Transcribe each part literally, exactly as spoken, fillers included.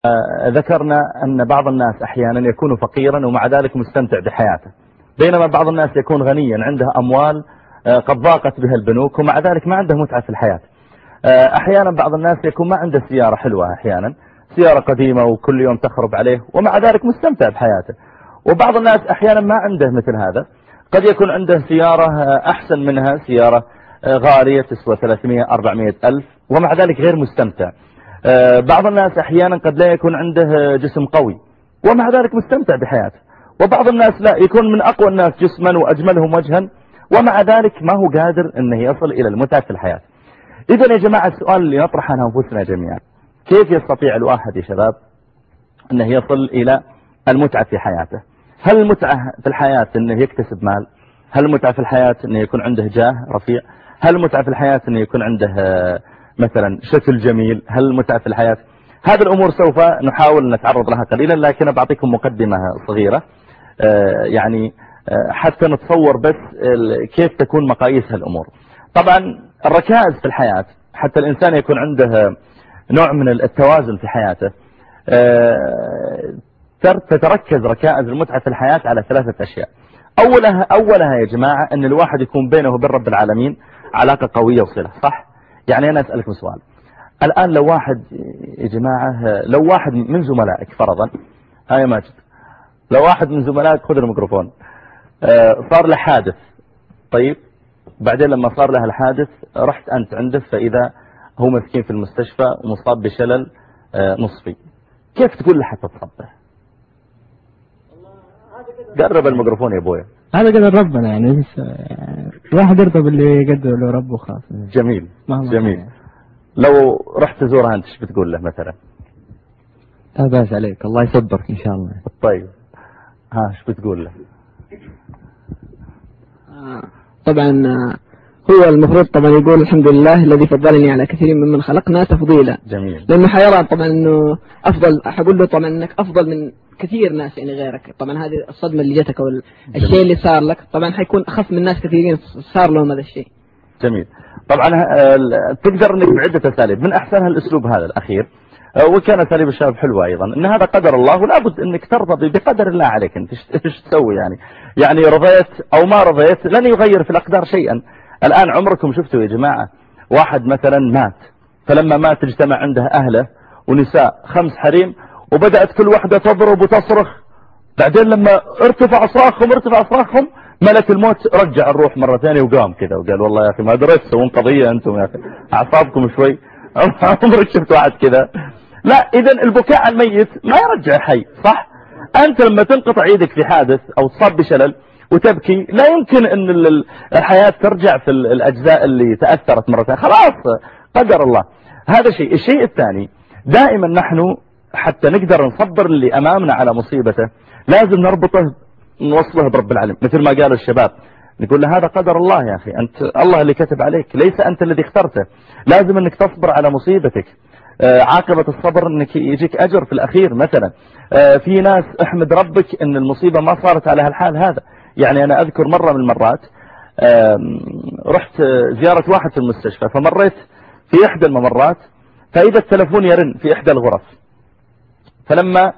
ذكرنا أن بعض الناس أحيانا يكون فقيرا ومع ذلك مستمتع بحياته، بينما بعض الناس يكون غنيا عنده أموال قد ضاقت بها البنوك ومع ذلك ما عنده متعة في الحياة. أحيانا بعض الناس يكون ما عنده سيارة حلوة، أحيانا سيارة قديمة وكل يوم تخرب عليه ومع ذلك مستمتع بحياته. وبعض الناس أحيانا ما عنده مثل هذا، قد يكون عنده سيارة أحسن منها، سيارة غالية تسوى ثلاثمائة أربعمائة ألف ومع ذلك غير مستمتع. بعض الناس أحيانا قد لا يكون عنده جسم قوي ومع ذلك مستمتع بحياته، وبعض الناس لا، يكون من أقوى الناس جسما وأجملهم وجها ومع ذلك ما هو قادر أنه يصل إلى المتعة في الحياة. إذن يا جماعة السؤال اللي نطرحه أنفسنا جميعا، كيف يستطيع الواحد يا شباب أنه يصل إلى المتعة في حياته؟ هل المتعة في الحياة أنه يكتسب مال؟ هل المتعة في الحياة أنه يكون عنده جاه رفيع؟ هل المتعة في الحياة أنه يكون عنده مثلا شكل جميل؟ هل المتعة في الحياة؟ هذه الأمور سوف نحاول نتعرض لها قليلا، لكن بعطيكم مقدمة صغيرة يعني حتى نتصور بس كيف تكون مقاييس هالأمور. طبعا الركائز في الحياة حتى الإنسان يكون عنده نوع من التوازن في حياته، تتركز ركائز المتعة في الحياة على ثلاثة أشياء. أولها, أولها يا جماعة أن الواحد يكون بينه وبين رب العالمين علاقة قوية وصلة، صح؟ يعني أنا أسألكم سؤال الآن، لو واحد يا جماعة، لو واحد من زملائك فرضا، هاي ماجد، لو واحد من زملائك خذ الميكروفون، صار له حادث، طيب بعدين لما صار له الحادث رحت أنت عنده، فإذا هو مسكين في المستشفى ومصاب بشلل نصفي، كيف تقول له حتى تصبه؟ قرب الميكروفون يا ابويا. هذا قدر ربنا يعني، الواحد يرضى باللي يقدر له ربه خلاص. جميل جميل. لو رحت تزورها انت ايش بتقول له مثلا؟ لا بأس عليك، الله يصبرك ان شاء الله. طيب ها ايش بتقول له؟ طبعا هو المفروض طبعا يقول الحمد لله الذي فضلني على كثير ممن خلقنا تفضيلا. جميل. لانه حيرى طبعا انه افضل، حقول له طبعا انك افضل من كثير ناس يعني غيرك. طبعا هذه الصدمة اللي جاتك او الشيء اللي صار لك طبعا حيكون اخف من ناس كثيرين صار لهم هذا الشيء. جميل. طبعا تقدر انك بعدة اساليب، من احسنها الاسلوب هذا الاخير، وكان اساليب الشباب حلوة ايضا، ان هذا قدر الله ولا بد انك ترضى بقدر الله عليك. انت ايش تسوي يعني؟ يعني رضيت او ما رضيت لن يغير في الاقدار شيئا. الان عمركم شفتوا يا جماعة واحد مثلا مات، فلما مات اجتمع عنده اهله ونساء خمس حريم وبدأت كل واحدة تضرب وتصرخ، بعدين لما ارتفع صراخهم ارتفع صراخهم ملك الموت رجع الروح مرة ثانية وقام كذا وقال والله يا أخي ما دريت تسوون قضية أنتم يا أخي، أعصابكم شوي. عمرك شفت واحد كذا؟ لا، إذا البكاء على الميت ما يرجع حي، صح؟ أنت لما تنقطع يدك في حادث أو تصاب بشلل وتبكي لا يمكن أن الحياة ترجع في الأجزاء اللي تأثرت مرة ثانية، خلاص قدر الله. هذا شيء. الشيء الثاني، دائما نحن حتى نقدر نصبر اللي أمامنا على مصيبته لازم نربطه نوصله برب العالمين، مثل ما قالوا الشباب، نقول له هذا قدر الله يا أخي، أنت الله اللي كتب عليك، ليس أنت الذي اخترته، لازم أنك تصبر على مصيبتك. آه عاقبة الصبر أنك يجيك أجر في الأخير مثلا. آه في ناس احمد ربك أن المصيبة ما صارت على هالحال هذا. يعني أنا أذكر مرة من المرات آه رحت زيارة واحد في المستشفى، فمريت في إحدى الممرات فإذا التلفون يرن في إحدى الغرف، فلما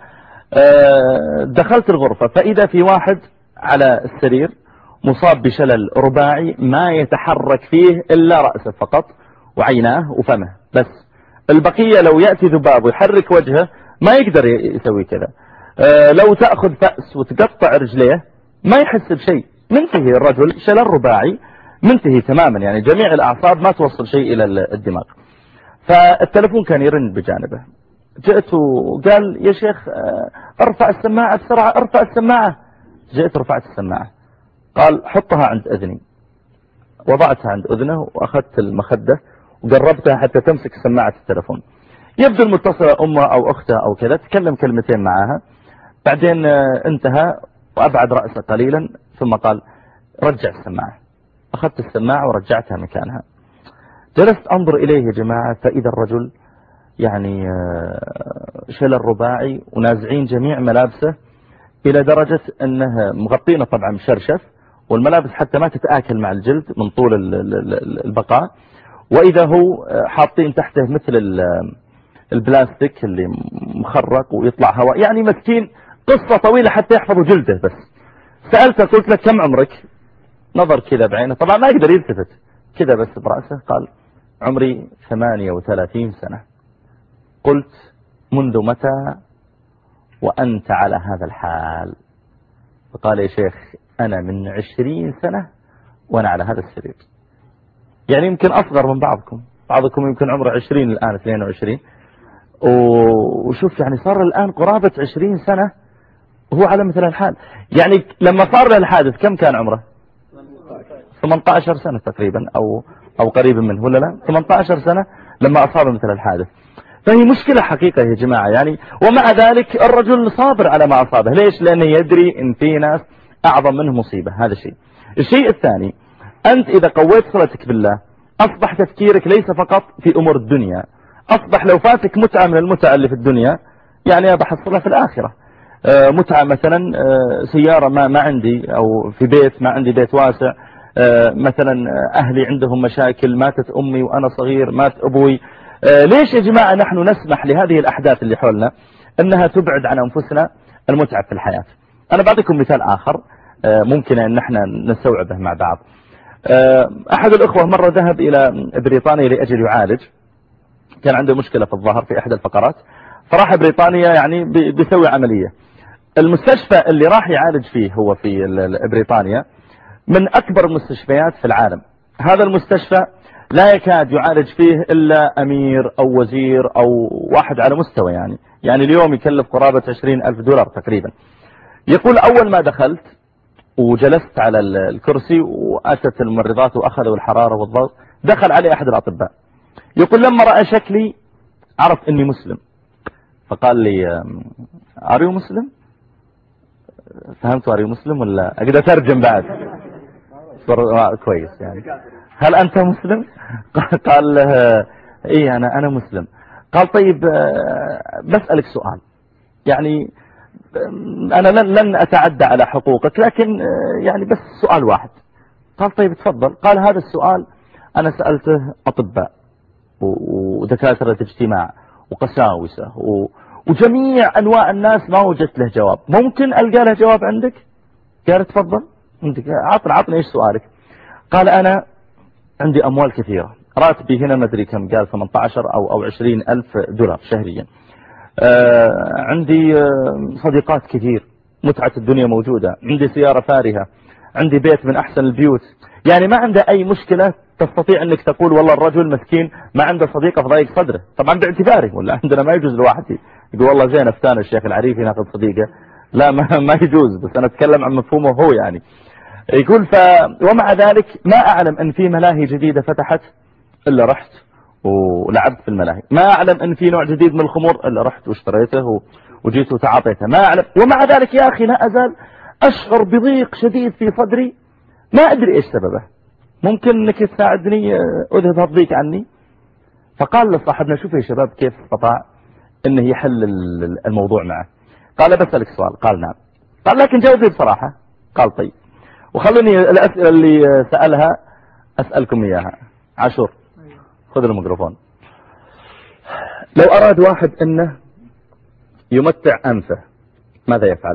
دخلت الغرفة فإذا في واحد على السرير مصاب بشلل رباعي ما يتحرك فيه إلا رأسه فقط وعيناه وفمه بس، البقية لو يأتي ذباب ويحرك وجهه ما يقدر يسوي كذا. لو تأخذ فأس وتقطع رجليه ما يحس بشيء، منتهي الرجل، شلل رباعي منتهي تماما، يعني جميع الأعصاب ما توصل شيء إلى الدماغ. فالتلفون كان يرن بجانبه، جئت وقال يا شيخ ارفع السماعة بسرعة، ارفع السماعة. جئت رفعت السماعة، قال حطها عند أذني، وضعتها عند أذنه وأخذت المخدة وقربتها حتى تمسك سماعة التلفون. يبدو المتصلة أمه أو أختها أو كذا، تكلم كلمتين معها، بعدين انتهى وأبعد رأسه قليلا ثم قال رجع السماعة. أخذت السماعة ورجعتها مكانها. جلست أنظر إليه يا جماعة، فإذا الرجل يعني شلل رباعي ونازعين جميع ملابسه إلى درجة أنه مغطينه طبعا مشرشف، والملابس حتى ما تتآكل مع الجلد من طول البقاء، وإذا هو حاطين تحته مثل البلاستيك اللي مخرق ويطلع هواء، يعني مسكين قصة طويلة حتى يحفظوا جلده. بس سألته قلت لك كم عمرك؟ نظر كذا بعينه، طبعا ما يقدر يلتفت، كذا بس برأسه، قال عمري ثمانية وثلاثين سنة. قلت منذ متى وأنت على هذا الحال؟ فقال يا شيخ أنا من عشرين سنة وأنا على هذا السرير. يعني يمكن أصغر من بعضكم، بعضكم يمكن عمره عشرين الآن اثنين وعشرين، وشوف يعني صار الآن قرابة عشرين سنة وهو على مثل الحال. يعني لما صار له الحادث كم كان عمره؟ ثمانية عشر سنة تقريبا أو أو قريب منه، ولا لا؟ ثمانية عشر سنة لما أصاب مثل الحادث. فهي مشكلة حقيقة يا جماعة يعني. ومع ذلك الرجل صابر على ما أصابه. ليش؟ لأنه يدري إن في ناس أعظم منه مصيبة. هذا شيء. الشيء الثاني، أنت إذا قويت صلتك بالله أصبح تفكيرك ليس فقط في أمور الدنيا، أصبح لو فاتك متعة من المتعة اللي في الدنيا يعني بحصلها في الآخرة. متعة مثلا سيارة ما ما عندي، أو في بيت ما عندي بيت واسع، مثلا أهلي عندهم مشاكل، ماتت أمي وأنا صغير، مات أبوي. ليش يا جماعة نحن نسمح لهذه الأحداث اللي حولنا أنها تبعد عن أنفسنا المتعة في الحياة؟ أنا بعطيكم مثال آخر ممكن أن نحن نستوعبه مع بعض. أحد الأخوة مرة ذهب إلى بريطانيا لأجل يعالج، كان عنده مشكلة في الظهر في إحدى الفقرات، فراح بريطانيا يعني بيسوي عملية. المستشفى اللي راح يعالج فيه هو في بريطانيا من أكبر المستشفيات في العالم. هذا المستشفى لا يكاد يعالج فيه إلا أمير أو وزير أو واحد على مستوى يعني يعني اليوم يكلف قرابة عشرين ألف دولار تقريبا. يقول أول ما دخلت وجلست على الكرسي وأتت الممرضات وأخذوا الحرارة والضغط، دخل علي أحد الأطباء. يقول لما رأى شكلي عرف إني مسلم، فقال لي أريو مسلم؟ فهمت أريو مسلم ولا أقدر أترجم بعد؟ كويس يعني. هل أنت مسلم؟ قال إيه أنا أنا مسلم. قال طيب بسألك سؤال، يعني أنا لن لن أتعدى على حقوقك، لكن يعني بس سؤال واحد. قال طيب تفضل. قال هذا السؤال أنا سألته أطباء ودكاترة اجتماع وقساوسة وجميع أنواع الناس ما وجدت له جواب. ممكن ألقى له جواب عندك؟ قال تفضل عندك، عطنا عطنا إيش سؤالك؟ قال أنا عندي أموال كثيرة، راتبي هنا ما أدري كم، قال ثمانية عشر أو أو عشرين ألف دولار شهريا. آه عندي آه صديقات كثير، متعة الدنيا موجودة، عندي سيارة فارهة، عندي بيت من أحسن البيوت. يعني ما عنده أي مشكلة تستطيع أنك تقول والله الرجل مسكين ما عنده صديقة في ضيق صدره. طبعا باعتباره، ولا عندنا ما يجوز الواحد يقول والله زين افتان الشيخ العريفي ناخذ صديقة، لا ما, ما يجوز، بس أنا أتكلم عن مفهومه هو يعني. يقول ف ومع ذلك ما أعلم أن في ملاهي جديدة فتحت إلا رحت ولعبت في الملاهي، ما أعلم أن في نوع جديد من الخمور إلا رحت واشتريته وجيت وتعاطيته، ما أعلم. ومع ذلك يا أخي لا أزال أشعر بضيق شديد في صدري، ما أدري إيش سببه. ممكن أنك تساعدني أذهب الضيق عني؟ فقال لصاحبنا شوف يا شباب كيف استطاع أنه يحل الموضوع معه. قال بسألك سؤال. قال نعم. قال لكن جاوبني بصراحة. قال طيب، وخلوني الأسئلة اللي سألها أسألكم إياها. عاشور خذ الميكروفون. لو أراد واحد أنه يمتع أنفه ماذا يفعل؟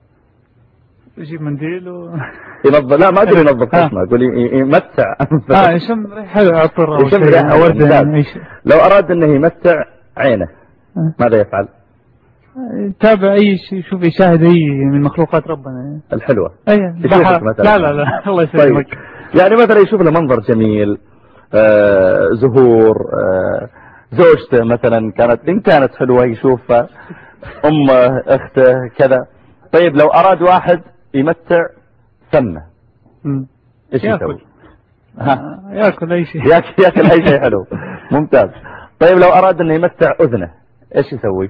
يجيب منديل و... ينظف. لا ما أدري ينظف اسمه، أقول يمتع أنفه. اه يشم ريحة عطر يشم ريحة ورد. لو أراد أنه يمتع عينه ماذا يفعل؟ تابع أي شيء، شوف يشاهد أي من مخلوقات ربنا الحلوة. أي لا لا لا الله يسلمك. طيب. يعني مثلا يشوف له منظر جميل، آه زهور، آه زوجته مثلا كانت إن كانت حلوة يشوفها، أمه أخته كذا. طيب لو أراد واحد يمتع فمه إيش يسوي؟ ها يأكل أي شيء. يأكل, يأكل أي شيء حلو. ممتاز. طيب لو أراد أنه يمتع أذنه إيش يسوي؟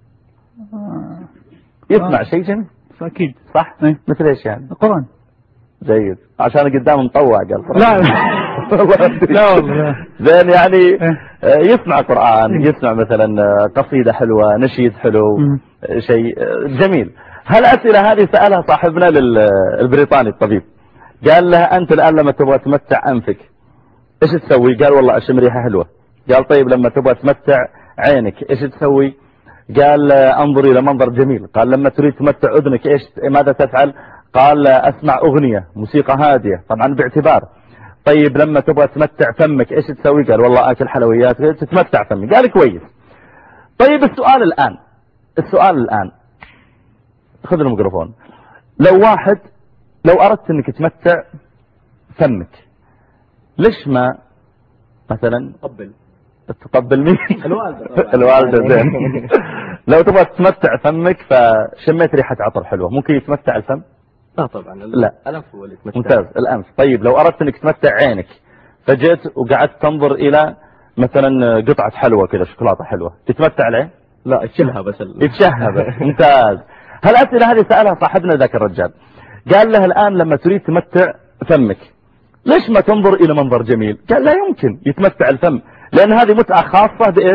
يسمع شيء جميل. أكيد صح. ايه؟ مثل إيش يعني؟ القرآن. جيد، عشان قدامه مطوع قال. لا لا والله زين يعني يسمع قرآن، يسمع مثلا قصيدة حلوة، نشيد حلو، شيء جميل. هالأسئلة هذه سألها صاحبنا للبريطاني الطبيب، قال له أنت الآن لما تبغى تمتع أنفك إيش تسوي؟ قال والله أشم ريحة حلوة. قال طيب لما تبغى تمتع عينك ايش تسوي؟ قال انظر الى منظر جميل. قال لما تريد تمتع اذنك ايش ماذا تفعل؟ قال اسمع اغنية موسيقى هادية، طبعا باعتبار. طيب لما تبغى تمتع فمك ايش تسوي؟ قال والله اكل حلويات تتمتع فمي. قال كويس. طيب السؤال الان السؤال الان خذ الميكروفون. لو واحد لو اردت انك تمتع فمك ليش ما مثلا قبل تقبل مين؟ الوالدة الوالدة زين. لو تبغى تمتع فمك فشميت ريحة عطر حلوة ممكن يتمتع الفم؟ لا طبعا لا الأنف هو اللي يتمتع. ممتاز الأنف. طيب لو أردت أنك تمتع عينك فجيت وقعدت تنظر إلى مثلا قطعة حلوة كذا شوكولاتة حلوة تتمتع العين؟ لا يتشهى بس يتشهى بس. ممتاز. هالأسئلة هذه سألها صاحبنا ذاك الرجال قال له الآن لما تريد تمتع فمك ليش ما تنظر إلى منظر جميل؟ قال لا يمكن يتمتع الفم لأن هذه متعة خاصة بإيش؟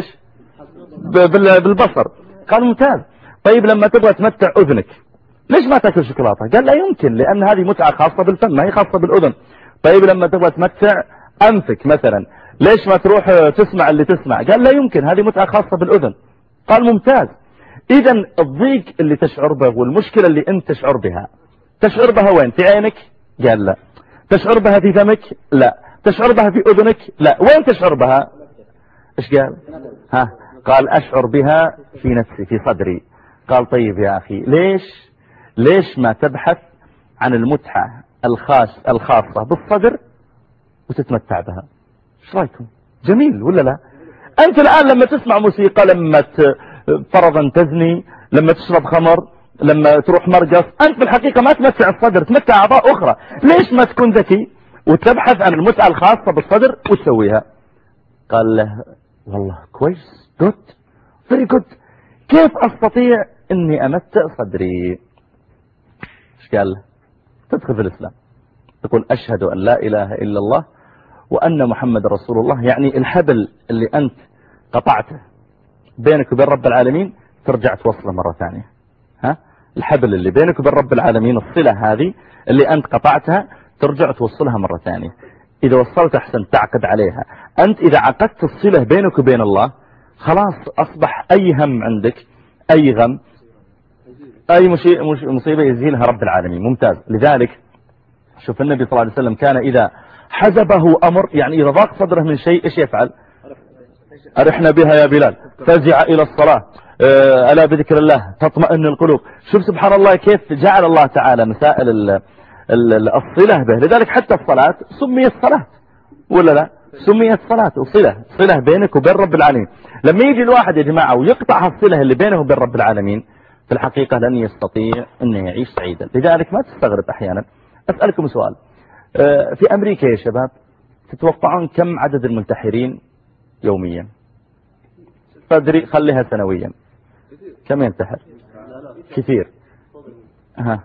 بالبصر. قال ممتاز. طيب لما تبغى تمتع أذنك ليش ما تأكل شوكولاتة؟ قال لا يمكن لأن هذه متعة خاصة بالفم ما هي خاصة بالأذن. طيب لما تبغى تمتع أنفك مثلا ليش ما تروح تسمع اللي تسمع؟ قال لا يمكن هذه متعة خاصة بالأذن. قال ممتاز. إذا الضيق اللي تشعر به والمشكلة اللي أنت تشعر بها تشعر بها وين؟ في عينك؟ قال لا. تشعر بها في فمك؟ لا. تشعر بها في أذنك؟ لا. وين تشعر بها؟ إيش قال؟ ها قال أشعر بها في نفسي في صدري. قال طيب يا أخي ليش ليش ما تبحث عن المتعة الخاص الخاصة بالصدر وتتمتع بها؟ ايش رايكم؟ جميل ولا لا؟ أنت الآن لما تسمع موسيقى لما فرضا تزني لما تشرب خمر لما تروح مرقص أنت في الحقيقة ما تمتع الصدر تمتع أعضاء أخرى. ليش ما تكون ذكي وتبحث عن المتعة الخاصة بالصدر وتسويها؟ قال له والله كويس جود فيري جود. كيف أستطيع أني أمتع صدري؟ ايش قال له؟ تدخل في الإسلام تقول أشهد أن لا إله إلا الله وأن محمد رسول الله. يعني الحبل اللي أنت قطعته بينك وبين رب العالمين ترجع توصله مرة ثانية. ها الحبل اللي بينك وبين رب العالمين الصلة هذه اللي أنت قطعتها ترجع توصلها مرة ثانية. إذا وصلت أحسن تعقد عليها. أنت إذا عقدت الصلة بينك وبين الله خلاص أصبح أي هم عندك أي غم أي مصيبة يزيلها رب العالمين. ممتاز. لذلك شوف النبي صلى الله عليه وسلم كان إذا حزبه أمر يعني إذا ضاق صدره من شيء إيش يفعل؟ أرحنا بها يا بلال فزع إلى الصلاة ألا بذكر الله تطمئن القلوب. شوف سبحان الله كيف جعل الله تعالى مسائل الصلة به. لذلك حتى الصلاة سميت صلاة ولا لا؟ سميت صلاة وصلة صلة بينك وبين رب العالمين. لما يجي الواحد يا جماعة ويقطع الصلة اللي بينه وبين رب العالمين في الحقيقة لن يستطيع أنه يعيش سعيدا. لذلك ما تستغرب أحيانا. أسألكم سؤال في أمريكا يا شباب تتوقعون كم عدد المنتحرين يوميا؟ فادري خليها سنويا كم ينتحر؟ كثير. ها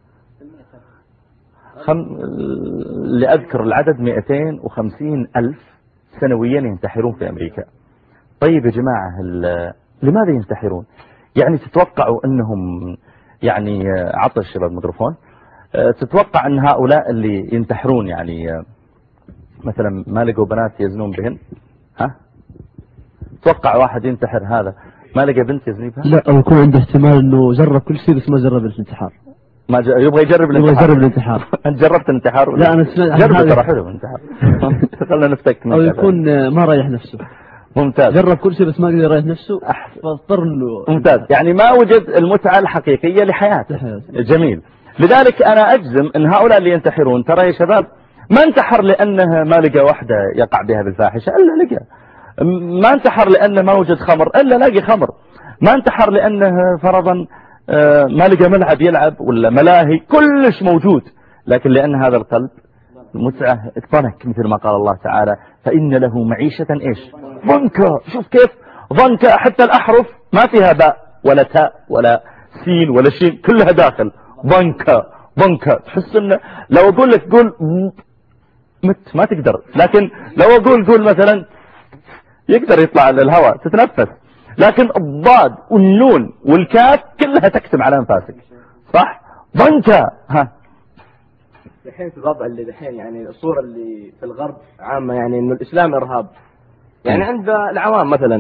خم... لأذكر العدد مئتين وخمسين ألف سنويا ينتحرون في أمريكا. طيب يا جماعة ال... لماذا ينتحرون؟ يعني تتوقعوا أنهم يعني عطى الشباب الميكروفون تتوقع أن هؤلاء اللي ينتحرون يعني مثلا ما لقوا بنات يزنون بهن؟ ها توقع واحد ينتحر هذا ما لقى بنت يزني بها؟ لا أو يكون عنده احتمال أنه جرب كل شيء بس ما جرب الانتحار. ما ج... يبغى يجرب الانتحار. يبغى يجرب الانتحار. أنت جربت الانتحار؟ لا أنا سمعت جرب ترى حلو الانتحار. خلنا نفتك. أو يكون ما رايح نفسه. ممتاز. جرب كل شيء بس ما قدر يريح نفسه فاضطر إنه. ممتاز. يعني ما وجد المتعة الحقيقية لحياته. جميل. لذلك أنا أجزم أن هؤلاء اللي ينتحرون ترى يا شباب ما انتحر لأنه ما لقى واحدة يقع بها بالفاحشة إلا لقى. ما انتحر لأنه ما وجد خمر إلا لاقي خمر. ما انتحر لأنه فرضا ما لقى ملعب يلعب ولا ملاهي كلش موجود. لكن لأن هذا القلب المتعة اتطنك مثل ما قال الله تعالى فإن له معيشة إيش ضنكا. شوف كيف ضنكا حتى الأحرف ما فيها باء ولا تاء ولا سين ولا شين كلها داخل ضنكا ضنكا. تحس إنه لو أقول لك قول مت ما تقدر لكن لو أقول قول مثلا يقدر يطلع الهواء تتنفس. لكن الضاد والنون والكاف كلها تكتم على أنفاسك صح ضنكا. ها الحين في الوضع اللي الحين يعني الصورة اللي في الغرب عامة يعني إنه الإسلام إرهاب يعني عند العوام مثلا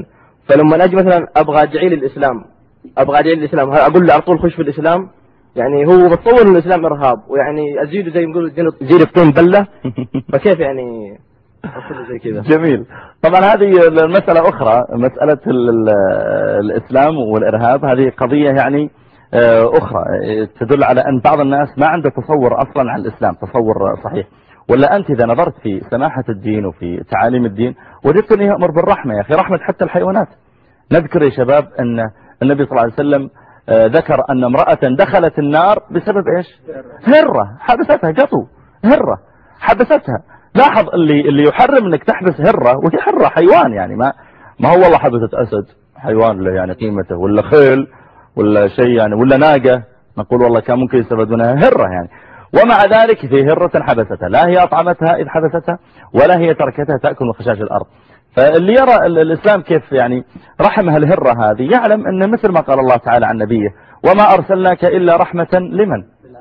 فلما أجي مثلا أبغى أدعي للإسلام أبغى أدعي للإسلام أقول له على طول خش في الإسلام، يعني هو متصور إن الإسلام إرهاب، ويعني أزيده زي ما يقولوا زيد الطين بلة. فكيف يعني أقول زي كذا؟ جميل. طبعا هذه المسألة أخرى، مسألة الإسلام والإرهاب هذه قضية يعني أخرى تدل على أن بعض الناس ما عنده تصور أصلا عن الإسلام، تصور صحيح. ولا أنت إذا نظرت في سماحة الدين وفي تعاليم الدين وجدت أنه يأمر بالرحمة، يا أخي رحمة حتى الحيوانات. نذكر يا شباب أن النبي صلى الله عليه وسلم ذكر أن امرأة دخلت النار بسبب إيش؟ هرة حبستها، قطو هرة حبستها. لاحظ اللي اللي يحرم انك تحبس هرة، وهي هرة حيوان يعني، ما ما هو والله حبست أسد حيوان له يعني قيمته، ولا خيل ولا شيء يعني، ولا ناقة نقول والله كان ممكن يستفاد منها، هرة يعني. ومع ذلك في هرة حبستها، لا هي أطعمتها إذ حبستها ولا هي تركتها تأكل من خشاش الأرض. فاللي يرى الإسلام كيف يعني رحمها الهرة هذه يعلم أن مثل ما قال الله تعالى عن نبيه وما أرسلناك إلا رحمة لمن؟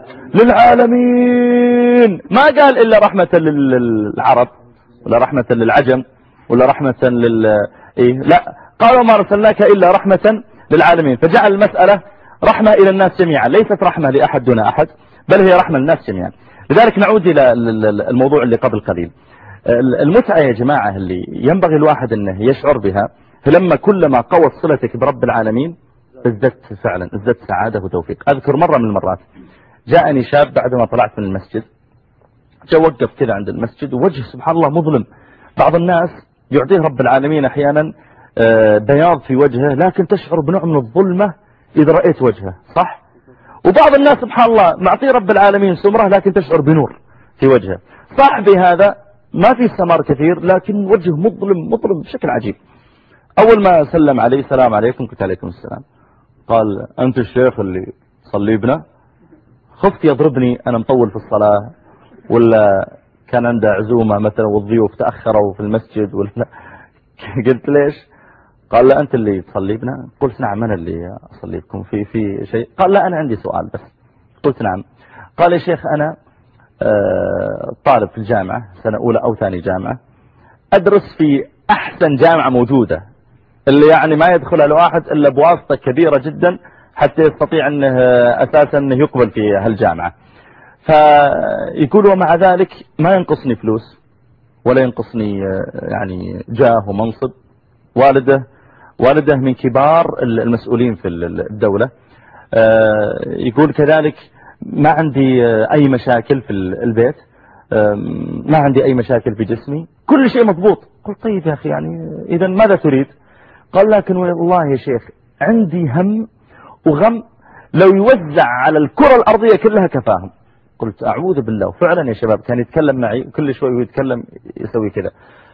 للعالمين. ما قال إلا رحمة للعرب ولا رحمة للعجم ولا رحمة لل إيه؟ لا، قال وما أرسلناك إلا رحمة للعالمين، فجعل المسألة رحمة إلى الناس جميعا، ليست رحمة لأحد دون أحد، بل هي رحمة للناس جميعا. لذلك نعود إلى الموضوع اللي قبل قليل. المتعة يا جماعة اللي ينبغي الواحد أنه يشعر بها لما كلما قوت صلتك برب العالمين ازددت فعلا ازددت سعادة وتوفيق. أذكر مرة من المرات جاءني شاب بعد ما طلعت من المسجد، جاء وقف كذا عند المسجد ووجه سبحان الله مظلم. بعض الناس يعطيه رب العالمين أحيانا بياض في وجهه لكن تشعر بنوع من الظلمة إذا رأيت وجهه، صح؟ وبعض الناس سبحان الله معطيه رب العالمين سمرة لكن تشعر بنور في وجهه. صاحبي هذا ما في سمار كثير لكن وجه مظلم مظلم بشكل عجيب. أول ما سلم علي السلام عليكم، قلت عليكم السلام. قال أنت الشيخ اللي صلي بنا؟ خفت يضربني أنا مطول في الصلاة، ولا كان عنده عزومة مثلا والضيوف تأخروا في المسجد ولا. قلت ليش؟ قال لا أنت اللي تصلي بنا؟ قلت نعم أنا اللي أصلي بكم. في في شيء؟ قال لا أنا عندي سؤال بس. قلت نعم. قال يا شيخ أنا طالب في الجامعة سنة أولى أو ثاني جامعة، أدرس في أحسن جامعة موجودة اللي يعني ما يدخل الواحد إلا بواسطة كبيرة جدا حتى يستطيع أنه أساسا أنه يقبل في هالجامعة. فيقول ومع ذلك ما ينقصني فلوس ولا ينقصني يعني جاه ومنصب. والده والده من كبار المسؤولين في الدولة. يقول كذلك ما عندي أي مشاكل في البيت، ما عندي أي مشاكل في جسمي، كل شيء مضبوط. قلت طيب يا أخي يعني إذا ماذا تريد؟ قال لكن والله يا شيخ عندي هم وغم لو يوزع على الكرة الأرضية كلها كفاهم. قلت أعوذ بالله. وفعلا يا شباب كان يتكلم معي وكل شوي يتكلم يسوي كذا،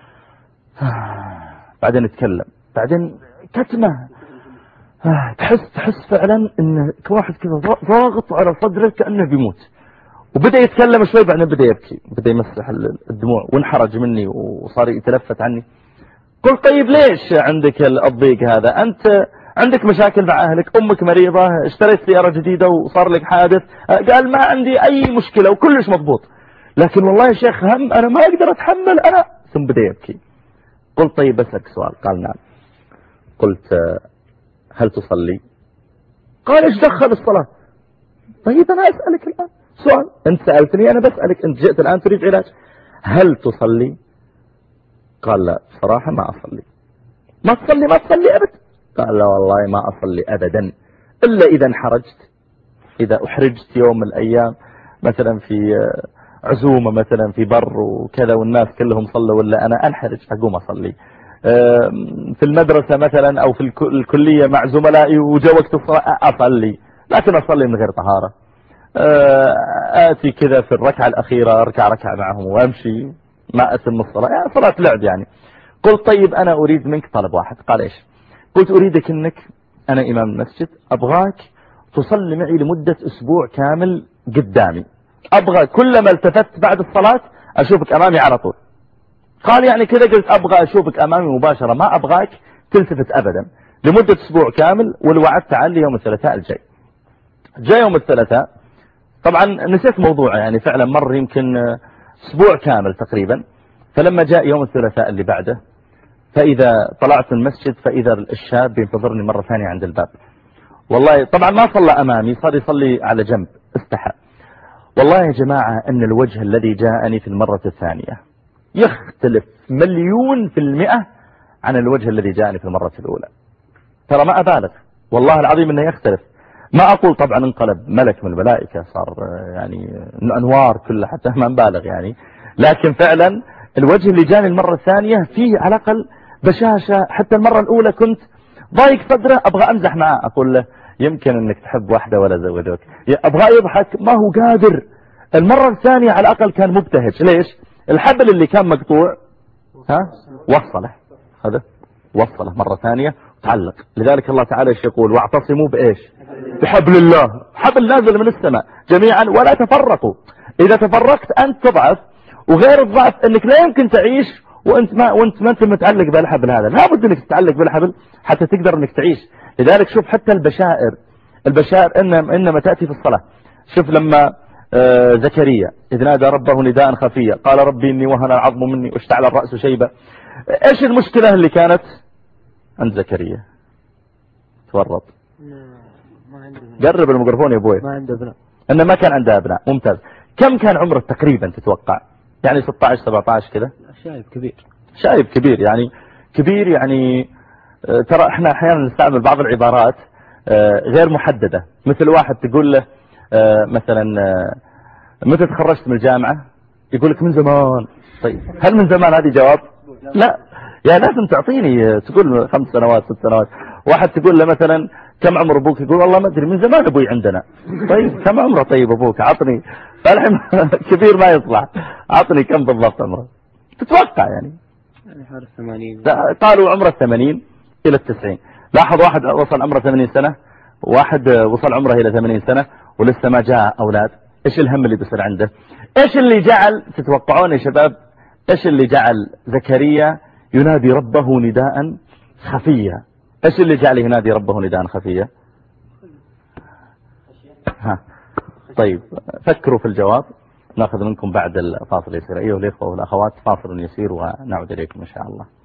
بعدين يتكلم بعدين كتمة، تحس تحس فعلا ان واحد كذا ضاغط على صدره كأنه بيموت. وبدأ يتكلم شوي بعدين بدأ يبكي، بدأ يمسح الدموع وانحرج مني وصار يتلفت عني. قلت طيب ليش عندك الضيق هذا؟ أنت عندك مشاكل مع أهلك، أمك مريضة، اشتريت سيارة جديدة وصار لك حادث. قال ما عندي أي مشكلة وكلش مضبوط، لكن والله يا شيخ هم أنا ما أقدر أتحمل أنا. ثم بدأ يبكي. قلت طيب بسألك سؤال. قال نعم. قلت هل تصلي؟ قال ايش دخل الصلاة؟ طيب أنا أسألك الآن سؤال، أنت سألتني أنا بسألك، أنت جئت الآن تريد علاج. هل تصلي؟ قال لا صراحة ما أصلي. ما تصلي ما تصلي أبدا؟ قال لا والله ما أصلي أبدا إلا إذا انحرجت، إذا أحرجت يوم من الأيام مثلا في عزومة مثلا في بر وكذا والناس كلهم صلوا ولا أنا أنحرج أقوم أصلي. في المدرسة مثلا أو في الكلية مع زملائي وجاء وقت الصلاة أصلي، لكن أصلي من غير طهارة. آتي كذا في الركعة الأخيرة أركع ركعة معهم وأمشي ما أتم الصلاة، يعني صلاة لعب يعني. قلت طيب أنا أريد منك طلب واحد. قال إيش؟ قلت أريدك أنك أنا إمام المسجد أبغاك تصلي معي لمدة أسبوع كامل قدامي، أبغى كلما التفت بعد الصلاة أشوفك أمامي على طول. قال يعني كذا؟ قلت أبغى أشوفك أمامي مباشرة، ما أبغاك تلتفت أبدا لمدة أسبوع كامل، والوعد تعال يوم الثلاثاء الجاي. جاء يوم الثلاثاء طبعا نسيت موضوع يعني فعلا مر يمكن أسبوع كامل تقريبا. فلما جاء يوم الثلاثاء اللي بعده فإذا طلعت المسجد فإذا الشاب ينتظرني مرة ثانية عند الباب. والله طبعا ما صلى أمامي، صار يصلي على جنب، استحى. والله يا جماعة أن الوجه الذي جاءني في المرة الثانية يختلف مليون في المئة عن الوجه الذي جاءني في المرة الأولى. ترى ما أبالغ والله العظيم أنه يختلف. ما أقول طبعا انقلب ملك من الملائكة، صار يعني أنوار كلها، حتى ما نبالغ يعني، لكن فعلا الوجه اللي جاني المرة الثانية فيه على الأقل بشاشة. حتى المرة الأولى كنت ضايق صدره، أبغى أمزح معه، أقول له يمكن أنك تحب واحدة ولا زوجوك، أبغى يضحك ما هو قادر. المرة الثانية على الأقل كان مبتهج. ليش؟ الحبل اللي كان مقطوع ها وصله، هذا وصله مرة ثانية تعلق. لذلك الله تعالى ايش يقول؟ واعتصموا بإيش؟ بحبل الله. حبل نازل من السماء جميعا ولا تفرقوا. إذا تفرقت أنت تضعف، وغير الضعف أنك لا يمكن تعيش وأنت ما وأنت ما أنت متعلق بالحبل هذا. لا بد أنك تتعلق بالحبل حتى تقدر أنك تعيش. لذلك شوف حتى البشائر، البشائر إنما, إنما تأتي في الصلاة. شوف لما آه زكريا إذ نادى ربه نداء خفيا قال ربي إني وهن العظم مني واشتعل الرأس شيبة. إيش المشكلة اللي كانت عند زكريا؟ تورط. قرب الميكروفون يا ابوي. ما عنده ابناء. انه ما كان عنده ابناء. ممتاز. كم كان عمره تقريبا تتوقع؟ يعني ستة عشر سبعة عشر كذا. شايب كبير. شايب كبير يعني كبير يعني. ترى احنا احيانا نستعمل بعض العبارات غير محددة. مثل واحد تقول له مثلا متى تخرجت من الجامعة؟ يقول لك من زمان. طيب هل من زمان هذه جواب؟ لا، يا لازم تعطيني، تقول خمس سنوات ست سنوات. واحد تقول له مثلا كم عمر ابوك؟ يقول والله ما ادري، من زمان ابوي عندنا. طيب كم عمره طيب ابوك؟ عطني. فالحين كبير ما يطلع، عطني كم بالضبط عمره تتوقع يعني؟ يعني حوالي ثمانين. قالوا عمره ثمانين الى التسعين. لاحظ واحد وصل عمره ثمانين سنة، واحد وصل عمره الى ثمانين سنة ولسه ما جاء اولاد. ايش الهم اللي بيصير عنده؟ ايش اللي جعل تتوقعون يا شباب؟ ايش اللي جعل زكريا ينادي ربه نداء خفيا؟ ايش اللي جعله ينادي ربه نداء خفيا؟ ها طيب فكروا في الجواب. ناخذ منكم بعد الفاصل يسير. ايها الاخوه والاخوات، فاصل يسير ونعود اليكم ان شاء الله.